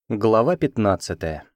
Глава 15.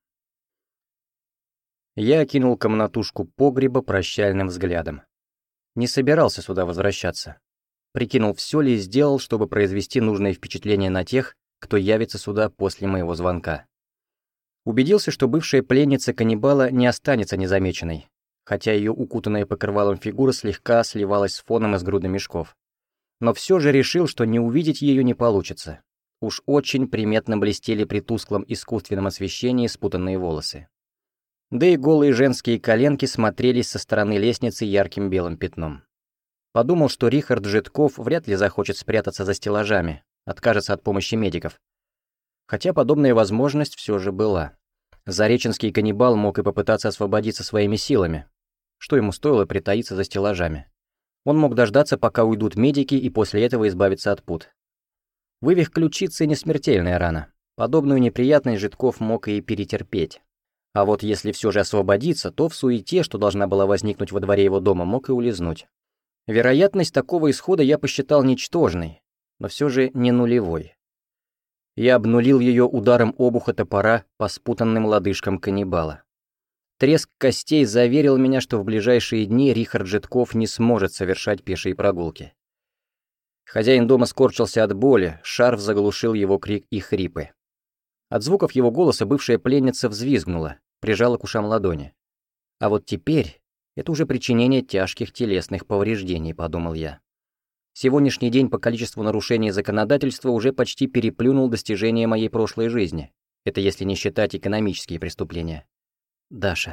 Я окинул комнатушку погреба прощальным взглядом. Не собирался сюда возвращаться. Прикинул, все ли сделал, чтобы произвести нужное впечатление на тех, кто явится сюда после моего звонка. Убедился, что бывшая пленница каннибала не останется незамеченной, хотя ее укутанная покрывалом фигура слегка сливалась с фоном из груды мешков. Но все же решил, что не увидеть ее не получится. Уж очень приметно блестели при тусклом искусственном освещении спутанные волосы. Да и голые женские коленки смотрелись со стороны лестницы ярким белым пятном. Подумал, что Рихард Житков вряд ли захочет спрятаться за стеллажами, откажется от помощи медиков. Хотя подобная возможность все же была. Зареченский каннибал мог и попытаться освободиться своими силами. Что ему стоило притаиться за стеллажами? Он мог дождаться, пока уйдут медики, и после этого избавиться от пут. Вывих ключицы — не смертельная рана. Подобную неприятность Житков мог и перетерпеть. А вот если все же освободиться, то в суете, что должна была возникнуть во дворе его дома, мог и улизнуть. Вероятность такого исхода я посчитал ничтожной, но все же не нулевой. Я обнулил ее ударом обуха топора по спутанным лодыжкам каннибала. Треск костей заверил меня, что в ближайшие дни Рихард Житков не сможет совершать пешие прогулки. Хозяин дома скорчился от боли, шарф заглушил его крик и хрипы. От звуков его голоса бывшая пленница взвизгнула, прижала к ушам ладони. А вот теперь это уже причинение тяжких телесных повреждений, подумал я. Сегодняшний день по количеству нарушений законодательства уже почти переплюнул достижения моей прошлой жизни. Это если не считать экономические преступления. Даша.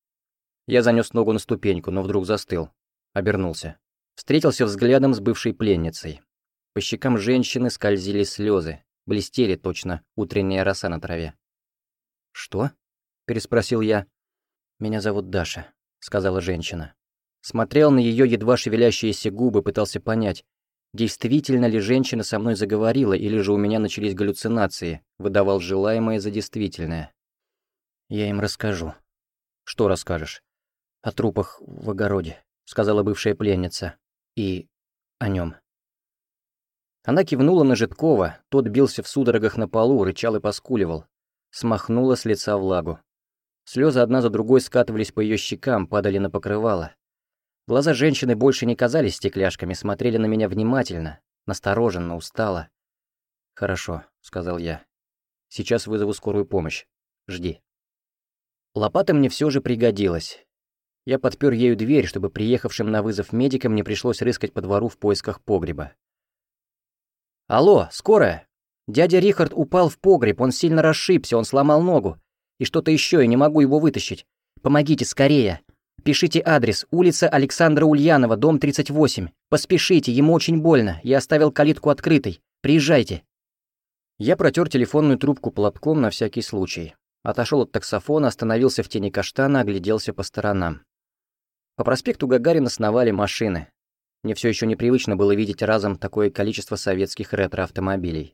Я занёс ногу на ступеньку, но вдруг застыл. Обернулся. Встретился взглядом с бывшей пленницей. По щекам женщины скользили слезы, блестели точно утренняя роса на траве. «Что?» — переспросил я. «Меня зовут Даша», — сказала женщина. Смотрел на ее едва шевелящиеся губы, пытался понять, действительно ли женщина со мной заговорила, или же у меня начались галлюцинации, выдавал желаемое за действительное. «Я им расскажу». «Что расскажешь?» «О трупах в огороде», — сказала бывшая пленница. «И о нем». Она кивнула на Житкова, тот бился в судорогах на полу, рычал и поскуливал. Смахнула с лица влагу. Слезы одна за другой скатывались по ее щекам, падали на покрывало. Глаза женщины больше не казались стекляшками, смотрели на меня внимательно, настороженно, устало. «Хорошо», — сказал я. «Сейчас вызову скорую помощь. Жди». Лопата мне все же пригодилась. Я подпер ею дверь, чтобы приехавшим на вызов медикам не пришлось рыскать по двору в поисках погреба. «Алло, скорая! Дядя Рихард упал в погреб, он сильно расшибся, он сломал ногу. И что-то еще, я не могу его вытащить. Помогите, скорее! Пишите адрес, улица Александра Ульянова, дом 38. Поспешите, ему очень больно, я оставил калитку открытой. Приезжайте!» Я протер телефонную трубку платком на всякий случай. Отошел от таксофона, остановился в тени каштана, огляделся по сторонам. По проспекту Гагарина сновали машины. Мне все еще непривычно было видеть разом такое количество советских ретро-автомобилей.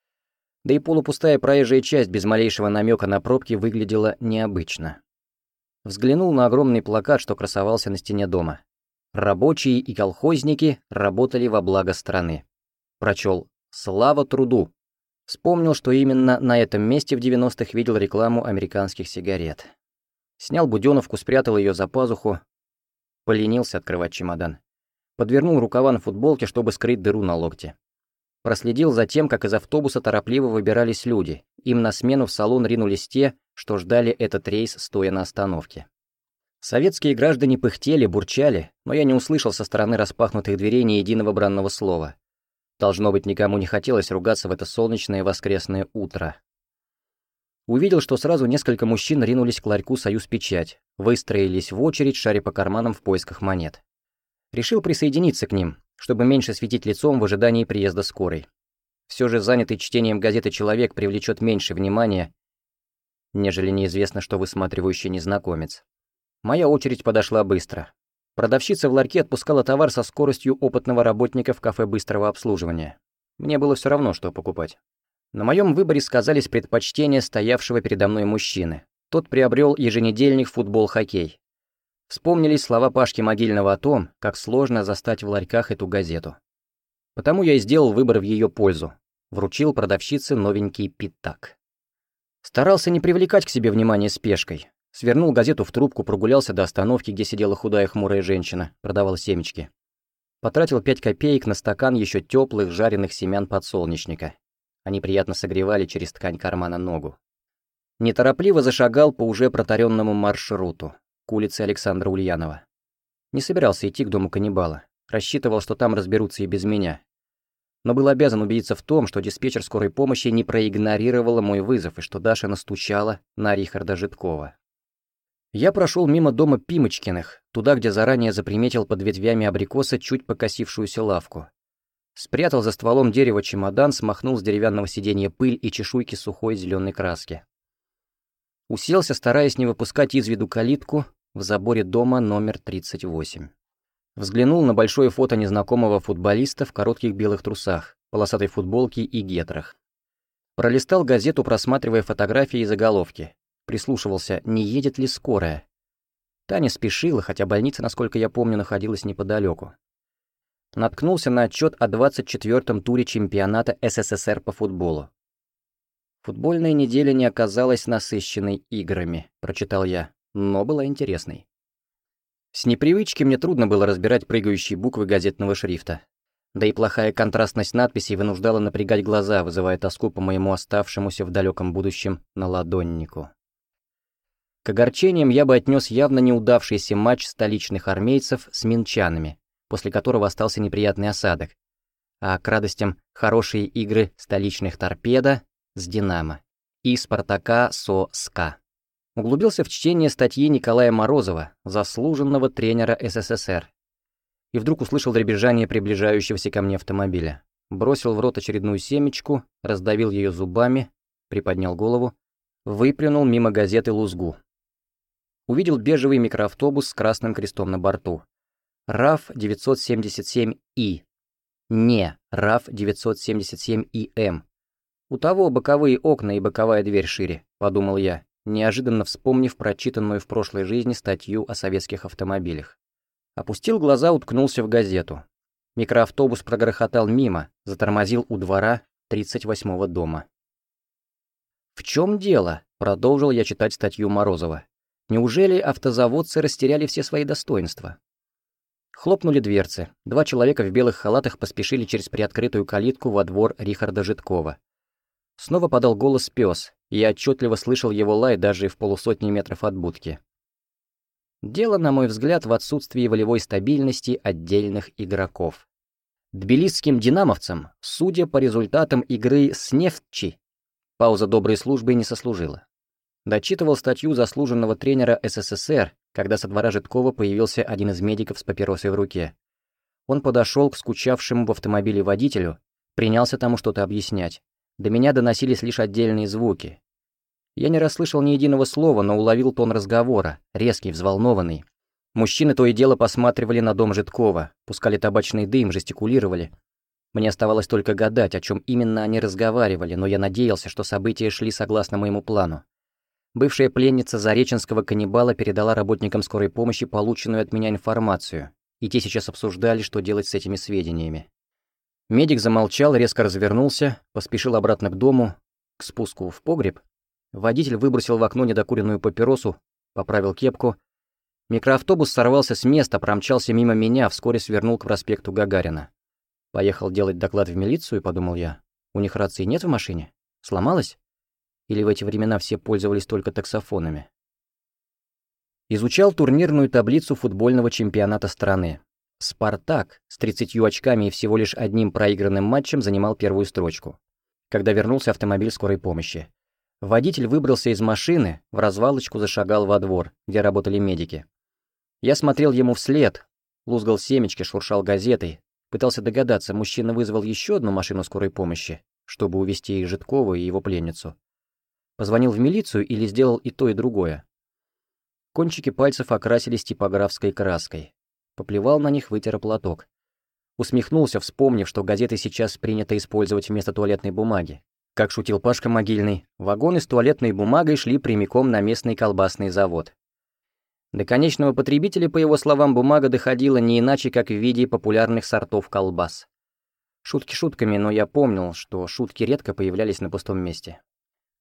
Да и полупустая проезжая часть без малейшего намека на пробки выглядела необычно. Взглянул на огромный плакат, что красовался на стене дома. «Рабочие и колхозники работали во благо страны». Прочел «Слава труду». Вспомнил, что именно на этом месте в 90-х видел рекламу американских сигарет. Снял будёновку, спрятал ее за пазуху. Поленился открывать чемодан. Подвернул рукава на футболке, чтобы скрыть дыру на локте. Проследил за тем, как из автобуса торопливо выбирались люди. Им на смену в салон ринулись те, что ждали этот рейс, стоя на остановке. Советские граждане пыхтели, бурчали, но я не услышал со стороны распахнутых дверей ни единого бранного слова. Должно быть, никому не хотелось ругаться в это солнечное воскресное утро. Увидел, что сразу несколько мужчин ринулись к ларьку «Союз-Печать», выстроились в очередь, шаря по карманам в поисках монет. Решил присоединиться к ним, чтобы меньше светить лицом в ожидании приезда скорой. Все же занятый чтением газеты человек привлечет меньше внимания, нежели неизвестно, что высматривающий незнакомец. Моя очередь подошла быстро. Продавщица в ларьке отпускала товар со скоростью опытного работника в кафе быстрого обслуживания. Мне было все равно, что покупать. На моем выборе сказались предпочтения стоявшего передо мной мужчины. Тот приобрел еженедельник «Футбол-хоккей». Вспомнились слова Пашки Могильного о том, как сложно застать в ларьках эту газету. Потому я и сделал выбор в ее пользу. Вручил продавщице новенький пятак. Старался не привлекать к себе внимание спешкой. Свернул газету в трубку, прогулялся до остановки, где сидела худая хмурая женщина, продавала семечки. Потратил 5 копеек на стакан еще теплых жареных семян подсолнечника. Они приятно согревали через ткань кармана ногу. Неторопливо зашагал по уже протаренному маршруту, к улице Александра Ульянова. Не собирался идти к дому каннибала. Рассчитывал, что там разберутся и без меня. Но был обязан убедиться в том, что диспетчер скорой помощи не проигнорировала мой вызов и что Даша настучала на Рихарда Житкова. Я прошел мимо дома Пимочкиных, туда, где заранее заприметил под ветвями абрикоса чуть покосившуюся лавку. Спрятал за стволом дерева чемодан, смахнул с деревянного сиденья пыль и чешуйки сухой зеленой краски. Уселся, стараясь не выпускать из виду калитку в заборе дома номер 38. Взглянул на большое фото незнакомого футболиста в коротких белых трусах, полосатой футболке и гетрах. Пролистал газету, просматривая фотографии и заголовки. Прислушивался, не едет ли скорая. Таня спешила, хотя больница, насколько я помню, находилась неподалеку. Наткнулся на отчет о 24-м туре чемпионата СССР по футболу. «Футбольная неделя не оказалась насыщенной играми», — прочитал я, но была интересной. С непривычки мне трудно было разбирать прыгающие буквы газетного шрифта. Да и плохая контрастность надписей вынуждала напрягать глаза, вызывая тоску по моему оставшемуся в далеком будущем наладоннику. К огорчениям я бы отнес явно неудавшийся матч столичных армейцев с минчанами, после которого остался неприятный осадок, а к радостям хорошие игры столичных торпедо с «Динамо» и «Спартака» со «СКА». Углубился в чтение статьи Николая Морозова, заслуженного тренера СССР, и вдруг услышал дребезжание приближающегося ко мне автомобиля. Бросил в рот очередную семечку, раздавил ее зубами, приподнял голову, выплюнул мимо газеты лузгу. Увидел бежевый микроавтобус с красным крестом на борту. РАФ-977И. Не РАФ-977ИМ. У того боковые окна и боковая дверь шире, подумал я, неожиданно вспомнив прочитанную в прошлой жизни статью о советских автомобилях. Опустил глаза, уткнулся в газету. Микроавтобус прогрохотал мимо, затормозил у двора 38-го дома. «В чем дело?» — продолжил я читать статью Морозова. «Неужели автозаводцы растеряли все свои достоинства?» Хлопнули дверцы. 2 человека в белых халатах поспешили через приоткрытую калитку во двор Рихарда Житкова. Снова подал голос пес, и я отчетливо слышал его лай даже в полусотни метров от будки. Дело, на мой взгляд, в отсутствии волевой стабильности отдельных игроков. Тбилисским динамовцам, судя по результатам игры с «Нефтчи», пауза доброй службы не сослужила. Дочитывал статью заслуженного тренера СССР, когда со двора Житкова появился один из медиков с папиросой в руке. Он подошел к скучавшему в автомобиле водителю, принялся тому что-то объяснять. До меня доносились лишь отдельные звуки. Я не расслышал ни единого слова, но уловил тон разговора, резкий, взволнованный. Мужчины то и дело посматривали на дом Житкова, пускали табачный дым, жестикулировали. Мне оставалось только гадать, о чем именно они разговаривали, но я надеялся, что события шли согласно моему плану. Бывшая пленница зареченского каннибала передала работникам скорой помощи полученную от меня информацию, и те сейчас обсуждали, что делать с этими сведениями. Медик замолчал, резко развернулся, поспешил обратно к дому, к спуску в погреб. Водитель выбросил в окно недокуренную папиросу, поправил кепку. Микроавтобус сорвался с места, промчался мимо меня, вскоре свернул к проспекту Гагарина. «Поехал делать доклад в милицию», — подумал я. «У них рации нет в машине? Сломалась? Или в эти времена все пользовались только таксофонами?» Изучал турнирную таблицу футбольного чемпионата страны. «Спартак» с 30 очками и всего лишь одним проигранным матчем занимал первую строчку, когда вернулся автомобиль скорой помощи. Водитель выбрался из машины, в развалочку зашагал во двор, где работали медики. Я смотрел ему вслед, лузгал семечки, шуршал газетой, пытался догадаться, мужчина вызвал еще одну машину скорой помощи, чтобы увезти и Житкова, и его пленницу. Позвонил в милицию или сделал и то, и другое. Кончики пальцев окрасились типографской краской. Поплевал на них, вытер платок. Усмехнулся, вспомнив, что газеты сейчас принято использовать вместо туалетной бумаги. Как шутил Пашка Могильный, вагоны с туалетной бумагой шли прямиком на местный колбасный завод. До конечного потребителя, по его словам, бумага доходила не иначе, как в виде популярных сортов колбас. Шутки шутками, но я помнил, что шутки редко появлялись на пустом месте.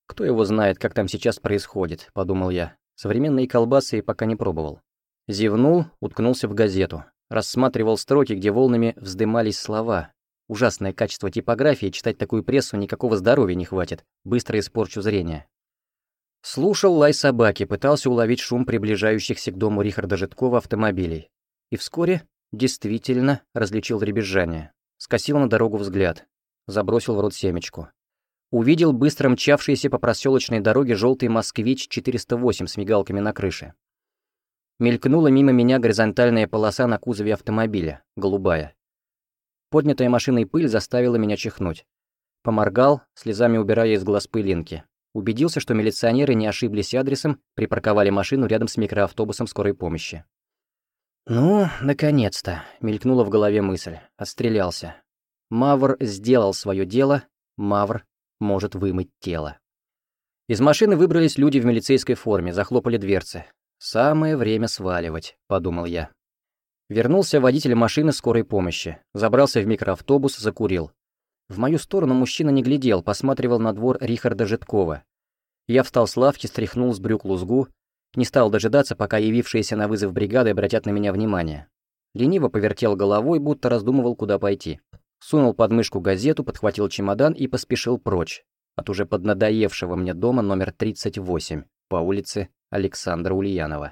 Кто его знает, как там сейчас происходит, подумал я. Современные колбасы пока не пробовал. Зевнул, уткнулся в газету. Рассматривал строки, где волнами вздымались слова. Ужасное качество типографии, читать такую прессу никакого здоровья не хватит. Быстро испорчу зрение. Слушал лай собаки, пытался уловить шум приближающихся к дому Рихарда Житкова автомобилей. И вскоре действительно различил дребезжание. Скосил на дорогу взгляд. Забросил в рот семечку. Увидел быстро мчавшийся по проселочной дороге желтый «Москвич-408» с мигалками на крыше. Мелькнула мимо меня горизонтальная полоса на кузове автомобиля, голубая. Поднятая машиной пыль заставила меня чихнуть. Поморгал, слезами убирая из глаз пылинки. Убедился, что милиционеры не ошиблись адресом, припарковали машину рядом с микроавтобусом скорой помощи. «Ну, наконец-то», — мелькнула в голове мысль. Отстрелялся. Мавр сделал свое дело, Мавр может вымыть тело. Из машины выбрались люди в милицейской форме, захлопали дверцы. «Самое время сваливать», — подумал я. Вернулся водитель машины скорой помощи, забрался в микроавтобус, закурил. В мою сторону мужчина не глядел, посматривал на двор Рихарда Житкова. Я встал с лавки, стряхнул с брюк лузгу, не стал дожидаться, пока явившиеся на вызов бригады обратят на меня внимание. Лениво повертел головой, будто раздумывал, куда пойти. Сунул под мышку газету, подхватил чемодан и поспешил прочь от уже поднадоевшего мне дома номер 38 по улице Александра Ульянова.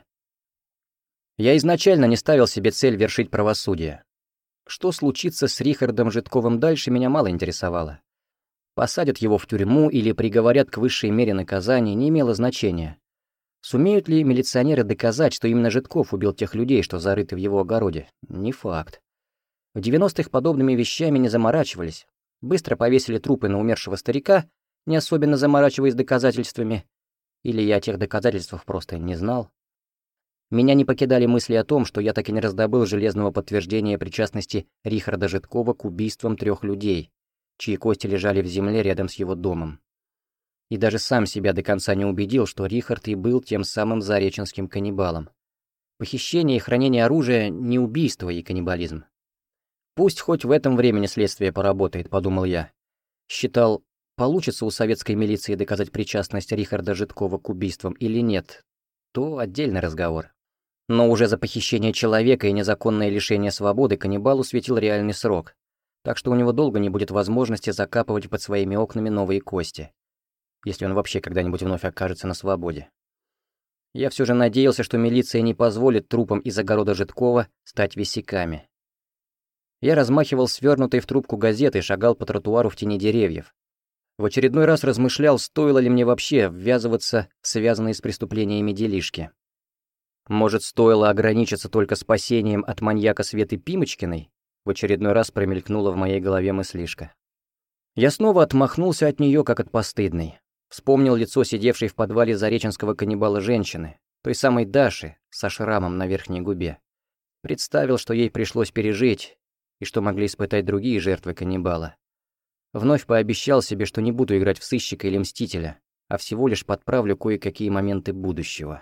Я изначально не ставил себе цель вершить правосудие. Что случится с Рихардом Житковым дальше, меня мало интересовало. Посадят его в тюрьму или приговорят к высшей мере наказания, не имело значения. Сумеют ли милиционеры доказать, что именно Житков убил тех людей, что зарыты в его огороде? Не факт. В 90-х подобными вещами не заморачивались. Быстро повесили трупы на умершего старика, не особенно заморачиваясь доказательствами. Или я о тех доказательствах просто не знал. Меня не покидали мысли о том, что я так и не раздобыл железного подтверждения причастности Рихарда Житкова к убийствам 3 людей, чьи кости лежали в земле рядом с его домом. И даже сам себя до конца не убедил, что Рихард и был тем самым зареченским каннибалом. Похищение и хранение оружия — не убийство и каннибализм. Пусть хоть в этом времени следствие поработает, подумал я. Считал, получится у советской милиции доказать причастность Рихарда Житкова к убийствам или нет, то отдельный разговор. Но уже за похищение человека и незаконное лишение свободы каннибалу светил реальный срок, так что у него долго не будет возможности закапывать под своими окнами новые кости, если он вообще когда-нибудь вновь окажется на свободе. Я все же надеялся, что милиция не позволит трупам из огорода Житкова стать висяками. Я размахивал свернутой в трубку газеты и шагал по тротуару в тени деревьев. В очередной раз размышлял, стоило ли мне вообще ввязываться в связанные с преступлениями делишки. Может, стоило ограничиться только спасением от маньяка Светы Пимочкиной? В очередной раз промелькнула в моей голове мыслишка. Я снова отмахнулся от нее, как от постыдной. Вспомнил лицо сидевшей в подвале зареченского каннибала женщины, той самой Даши, со шрамом на верхней губе. Представил, что ей пришлось пережить, и что могли испытать другие жертвы каннибала. Вновь пообещал себе, что не буду играть в сыщика или мстителя, а всего лишь подправлю кое-какие моменты будущего.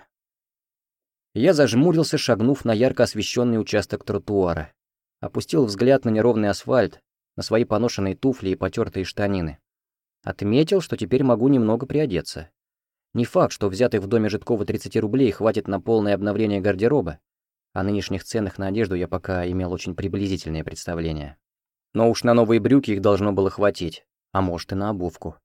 Я зажмурился, шагнув на ярко освещенный участок тротуара. Опустил взгляд на неровный асфальт, на свои поношенные туфли и потертые штанины. Отметил, что теперь могу немного приодеться. Не факт, что взятых в доме Житкова 30 рублей хватит на полное обновление гардероба. О нынешних ценах на одежду я пока имел очень приблизительное представление. Но уж на новые брюки их должно было хватить, а может и на обувку.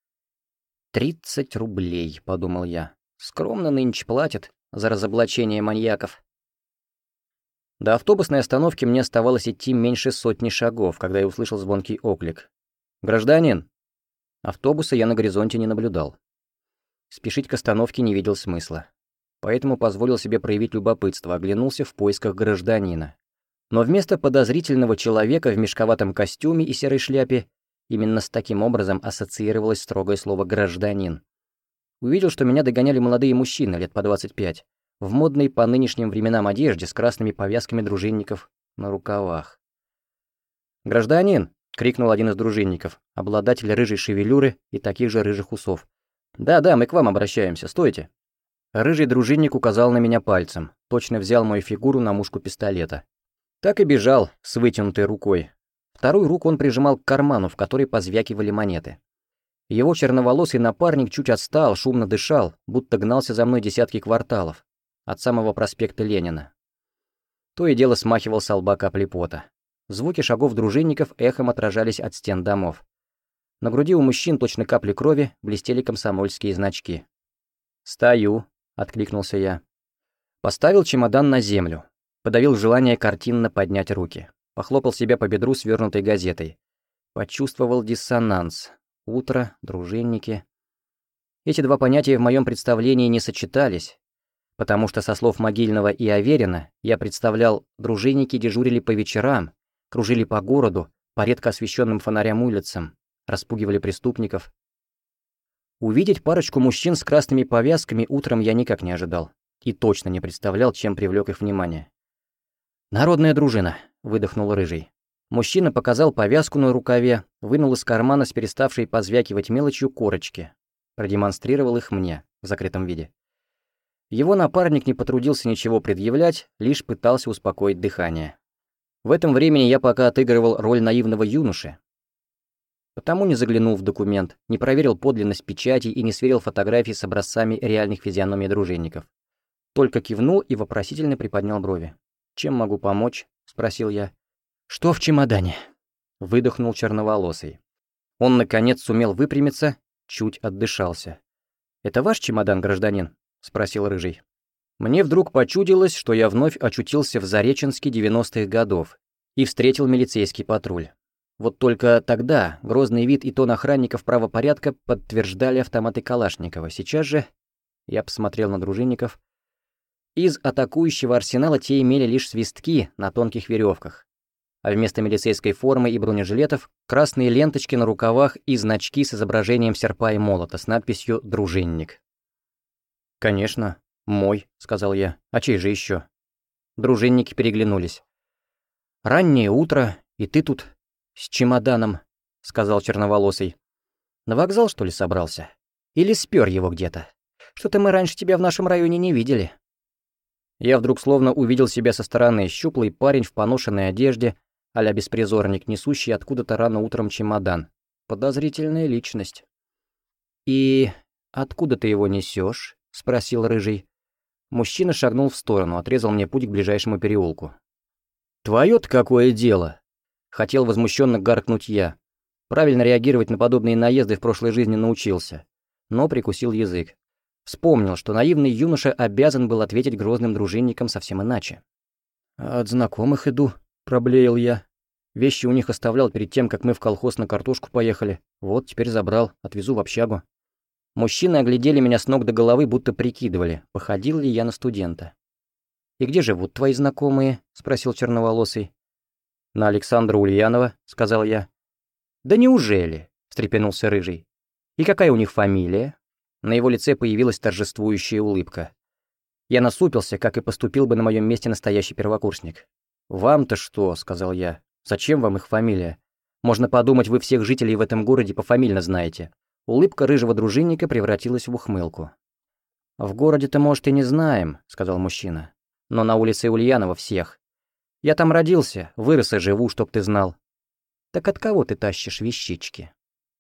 30 рублей, подумал я. Скромно нынче платят за разоблачение маньяков. До автобусной остановки мне оставалось идти меньше 100 шагов, когда я услышал звонкий оклик. «Гражданин!» Автобуса я на горизонте не наблюдал. Спешить к остановке не видел смысла. Поэтому позволил себе проявить любопытство, оглянулся в поисках гражданина. Но вместо подозрительного человека в мешковатом костюме и серой шляпе именно с таким образом ассоциировалось строгое слово «гражданин». Увидел, что меня догоняли молодые мужчины лет по 25, в модной по нынешним временам одежде с красными повязками дружинников на рукавах. «Гражданин!» — крикнул один из дружинников, обладатель рыжей шевелюры и таких же рыжих усов. «Да, мы к вам обращаемся, стойте!» Рыжий дружинник указал на меня пальцем, точно взял мою фигуру на мушку пистолета. Так и бежал с вытянутой рукой. Вторую руку он прижимал к карману, в который позвякивали монеты. Его черноволосый напарник чуть отстал, шумно дышал, будто гнался за мной десятки кварталов, от самого проспекта Ленина. То и дело смахивал со лба капли пота. Звуки шагов дружинников эхом отражались от стен домов. На груди у мужчин, точно капли крови, блестели комсомольские значки. «Стою», — откликнулся я. Поставил чемодан на землю. Подавил желание картинно поднять руки. Похлопал себя по бедру свернутой газетой. Почувствовал диссонанс. Утро, дружинники. Эти два понятия в моем представлении не сочетались, потому что со слов Могильного и Аверина я представлял, дружинники дежурили по вечерам, кружили по городу, по редко освещенным фонарям улицам, распугивали преступников. Увидеть парочку мужчин с красными повязками утром я никак не ожидал и точно не представлял, чем привлек их внимание. «Народная дружина», — выдохнул Рыжий. Мужчина показал повязку на рукаве, вынул из кармана с переставшей позвякивать мелочью корочки, продемонстрировал их мне в закрытом виде. Его напарник не потрудился ничего предъявлять, лишь пытался успокоить дыхание. В этом времени я пока отыгрывал роль наивного юноши, потому не заглянул в документ, не проверил подлинность печати и не сверил фотографии с образцами реальных физиономий дружинников. Только кивнул и вопросительно приподнял брови. «Чем могу помочь?» — спросил я. «Что в чемодане?» — выдохнул черноволосый. Он, наконец, сумел выпрямиться, чуть отдышался. «Это ваш чемодан, гражданин?» — спросил Рыжий. Мне вдруг почудилось, что я вновь очутился в Зареченске 90-х годов и встретил милицейский патруль. Вот только тогда грозный вид и тон охранников правопорядка подтверждали автоматы Калашникова. Сейчас же я посмотрел на дружинников. Из атакующего арсенала те имели лишь свистки на тонких веревках, а вместо милицейской формы и бронежилетов красные ленточки на рукавах и значки с изображением серпа и молота с надписью «Дружинник». «Конечно, мой», — сказал я. «А чей же еще?» Дружинники переглянулись. «Раннее утро, и ты тут с чемоданом», — сказал черноволосый. «На вокзал, что ли, собрался? Или спер его где-то? Что-то мы раньше тебя в нашем районе не видели». Я вдруг словно увидел себя со стороны, щуплый парень в поношенной одежде, а-ля беспризорник, несущий откуда-то рано утром чемодан. Подозрительная личность. «И откуда ты его несешь? — спросил Рыжий. Мужчина шагнул в сторону, отрезал мне путь к ближайшему переулку. «Твое-то какое дело?» — хотел возмущенно гаркнуть я. Правильно реагировать на подобные наезды в прошлой жизни научился, но прикусил язык. Вспомнил, что наивный юноша обязан был ответить грозным дружинникам совсем иначе. «От знакомых иду», — проблеял я. «Вещи у них оставлял перед тем, как мы в колхоз на картошку поехали. Вот, теперь забрал, отвезу в общагу». Мужчины оглядели меня с ног до головы, будто прикидывали, походил ли я на студента. «И где живут твои знакомые?» — спросил черноволосый. «На Александра Ульянова», — сказал я. «Да неужели?» — встрепенулся Рыжий. «И какая у них фамилия?» На его лице появилась торжествующая улыбка. Я насупился, как и поступил бы на моем месте настоящий первокурсник. «Вам-то что?» — сказал я. «Зачем вам их фамилия? Можно подумать, вы всех жителей в этом городе пофамильно знаете». Улыбка рыжего дружинника превратилась в ухмылку. «В городе-то, может, и не знаем», — сказал мужчина. «Но на улице Ульянова всех. Я там родился, вырос и живу, чтоб ты знал». «Так от кого ты тащишь вещички?»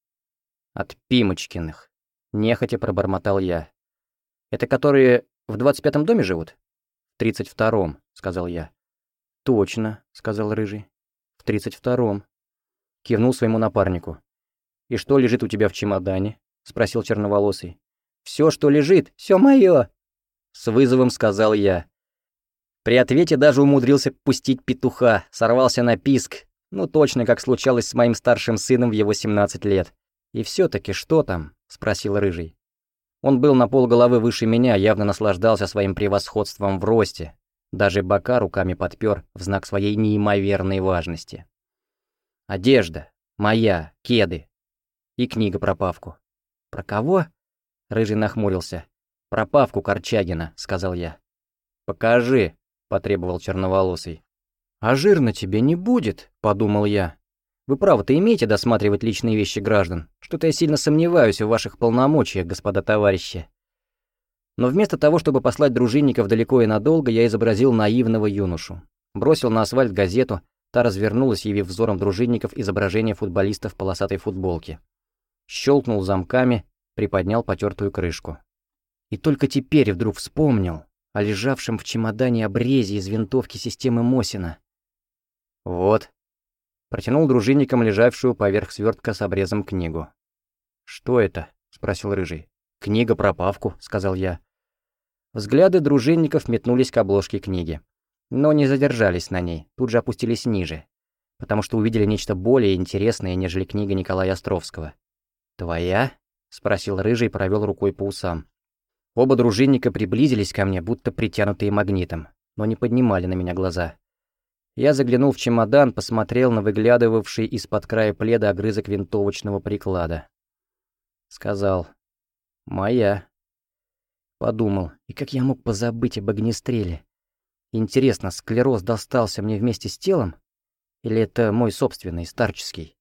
«От Пимочкиных», — нехотя пробормотал я. «Это которые в 25-м доме живут?» «В 32-м», — сказал я. «Точно», — сказал Рыжий. «В 32-м». Кивнул своему напарнику. «И что лежит у тебя в чемодане?» — спросил черноволосый. «Все, что лежит, все мое!» — с вызовом сказал я. При ответе даже умудрился пустить петуха, сорвался на писк, ну точно как случалось с моим старшим сыном в его 17 лет. «И все-таки что там?» — спросил Рыжий. Он был на полголовы выше меня, явно наслаждался своим превосходством в росте, даже бока руками подпер в знак своей неимоверной важности. «Одежда. Моя. Кеды. И книга про Павку». «Про кого?» — Рыжий нахмурился. «Про Павку Корчагина», — сказал я. «Покажи», — потребовал черноволосый. «А жирно тебе не будет», — подумал я. «Вы право-то имеете досматривать личные вещи граждан? Что-то я сильно сомневаюсь в ваших полномочиях, господа товарищи». Но вместо того, чтобы послать дружинников далеко и надолго, я изобразил наивного юношу. Бросил на асфальт газету, та развернулась, явив взором дружинников изображение футболиста в полосатой футболке. щелкнул замками, приподнял потертую крышку. И только теперь вдруг вспомнил о лежавшем в чемодане обрезе из винтовки системы Мосина. «Вот», — протянул дружинникам лежавшую поверх свертка с обрезом книгу. «Что это?» — спросил Рыжий. «Книга про Павку», — сказал я. Взгляды дружинников метнулись к обложке книги, но не задержались на ней, тут же опустились ниже, потому что увидели нечто более интересное, нежели книга Николая Островского. «Твоя?» — спросил Рыжий и провел рукой по усам. Оба дружинника приблизились ко мне, будто притянутые магнитом, но не поднимали на меня глаза. Я заглянул в чемодан, посмотрел на выглядывавший из-под края пледа огрызок винтовочного приклада. Сказал: «Моя». Подумал, и как я мог позабыть об огнестреле? Интересно, склероз достался мне вместе с телом? Или это мой собственный, старческий?